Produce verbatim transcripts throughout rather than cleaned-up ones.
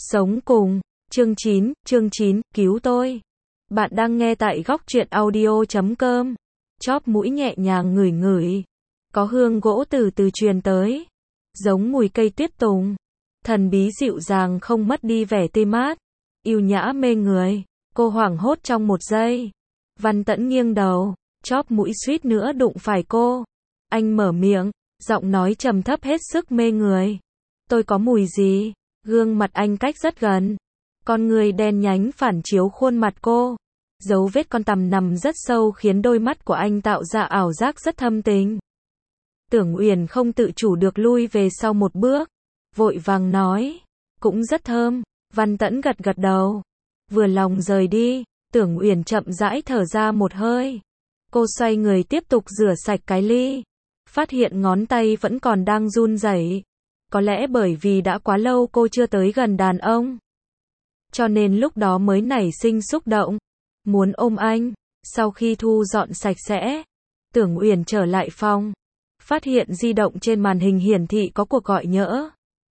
Sống cùng, chương chín, chương chín, cứu tôi. Bạn đang nghe tại góc truyện audio chấm com. Chóp mũi nhẹ nhàng ngửi ngửi. Có hương gỗ từ từ truyền tới. Giống mùi cây tuyết tùng. Thần bí dịu dàng không mất đi vẻ tươi mát. Yêu nhã mê người. Cô hoảng hốt trong một giây. Văn Tẫn nghiêng đầu. Chóp mũi suýt nữa đụng phải cô. Anh mở miệng. Giọng nói trầm thấp hết sức mê người. Tôi có mùi gì? Gương mặt anh cách rất gần. Con người đen nhánh phản chiếu khuôn mặt cô. Dấu vết con tằm nằm rất sâu khiến đôi mắt của anh tạo ra ảo giác rất thâm tình. Tưởng Uyển không tự chủ được lui về sau một bước. Vội vàng nói. Cũng rất thơm. Văn Tẫn gật gật đầu. Vừa lòng rời đi. Tưởng Uyển chậm rãi thở ra một hơi. Cô xoay người tiếp tục rửa sạch cái ly. Phát hiện ngón tay vẫn còn đang run rẩy. Có lẽ bởi vì đã quá lâu cô chưa tới gần đàn ông. Cho nên lúc đó mới nảy sinh xúc động. Muốn ôm anh. Sau khi thu dọn sạch sẽ. Tưởng Uyển trở lại phòng. Phát hiện di động trên màn hình hiển thị có cuộc gọi nhỡ.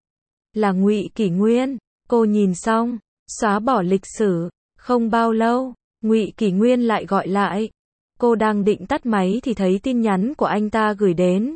Là Ngụy Kỷ Nguyên. Cô nhìn xong. Xóa bỏ lịch sử. Không bao lâu. Ngụy Kỷ Nguyên lại gọi lại. Cô đang định tắt máy thì thấy tin nhắn của anh ta gửi đến.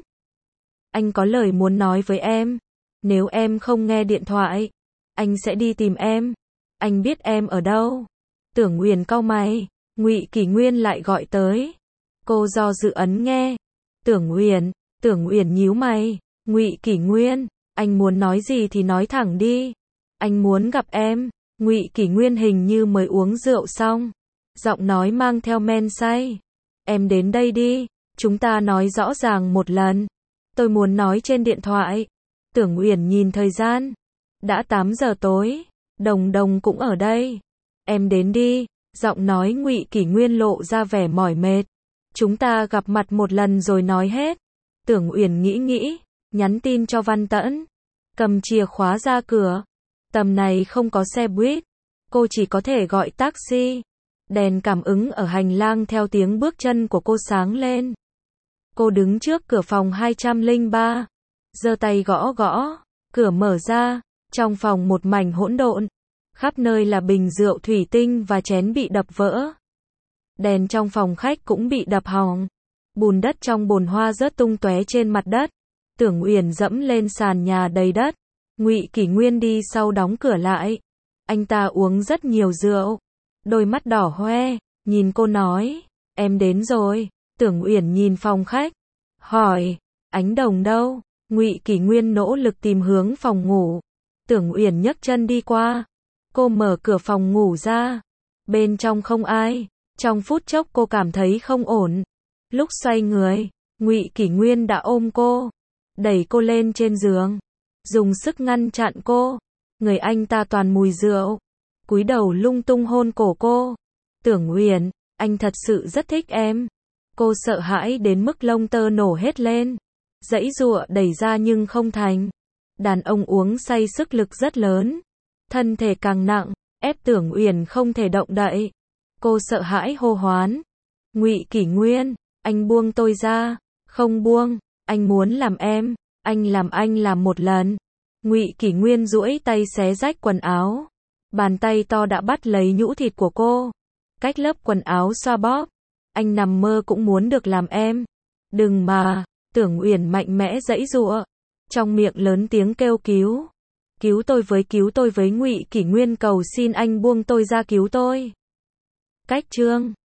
Anh có lời muốn nói với em. Nếu em không nghe điện thoại, anh sẽ đi tìm em. Anh biết em ở đâu. Tưởng Uyển cau mày. Ngụy Kỷ Nguyên lại gọi tới. Cô do dự ấn nghe. Tưởng Uyển, Tưởng Uyển nhíu mày. Ngụy Kỷ Nguyên, anh muốn nói gì thì nói thẳng đi. Anh muốn gặp em. Ngụy Kỷ Nguyên hình như mới uống rượu xong. Giọng nói mang theo men say. Em đến đây đi. Chúng ta nói rõ ràng một lần. Tôi muốn nói trên điện thoại. Tưởng Uyển nhìn thời gian. Đã tám giờ tối. Đồng Đồng cũng ở đây. Em đến đi. Giọng nói Ngụy Kỷ Nguyên lộ ra vẻ mỏi mệt. Chúng ta gặp mặt một lần rồi nói hết. Tưởng Uyển nghĩ nghĩ. Nhắn tin cho Văn Tẫn. Cầm chìa khóa ra cửa. Tầm này không có xe buýt. Cô chỉ có thể gọi taxi. Đèn cảm ứng ở hành lang theo tiếng bước chân của cô sáng lên. Cô đứng trước cửa phòng hai không ba. Giơ tay gõ gõ. Cửa mở ra. Trong phòng một mảnh hỗn độn. Khắp nơi là bình rượu thủy tinh và chén bị đập vỡ. Đèn trong phòng khách cũng bị đập hỏng. Bùn đất trong bồn hoa rớt tung tóe trên mặt đất. Tưởng Uyển dẫm lên sàn nhà đầy đất. Ngụy Kỷ Nguyên đi sau đóng cửa lại. Anh ta uống rất nhiều rượu. Đôi mắt đỏ hoe. Nhìn cô nói. Em đến rồi. Tưởng Uyển nhìn phòng khách. Hỏi. Ánh Đồng đâu? Ngụy Kỷ Nguyên nỗ lực tìm hướng phòng ngủ. Tưởng Uyển nhấc chân đi qua. Cô mở cửa phòng ngủ ra. Bên trong không ai. Trong phút chốc cô cảm thấy không ổn. Lúc xoay người, Ngụy Kỷ Nguyên đã ôm cô. Đẩy cô lên trên giường. Dùng sức ngăn chặn cô. Người anh ta toàn mùi rượu. Cúi đầu lung tung hôn cổ cô. Tưởng Uyển, anh thật sự rất thích em. Cô sợ hãi đến mức lông tơ nổ hết lên. Giãy giụa đẩy ra nhưng không thành. Đàn ông uống say sức lực rất lớn. Thân thể càng nặng, ép Tưởng Uyển không thể động đậy. Cô sợ hãi hô hoán. Ngụy Kỷ Nguyên, anh buông tôi ra. Không buông, anh muốn làm em. Anh làm anh làm một lần. Ngụy Kỷ Nguyên duỗi tay xé rách quần áo. Bàn tay to đã bắt lấy nhũ thịt của cô. Cách lớp quần áo xoa bóp. Anh nằm mơ cũng muốn được làm em. Đừng mà. Tưởng Uyển mạnh mẽ giãy giụa. Trong miệng lớn tiếng kêu cứu. Cứu tôi với cứu tôi với Ngụy Kỷ Nguyên cầu xin anh buông tôi ra cứu tôi. Cách chương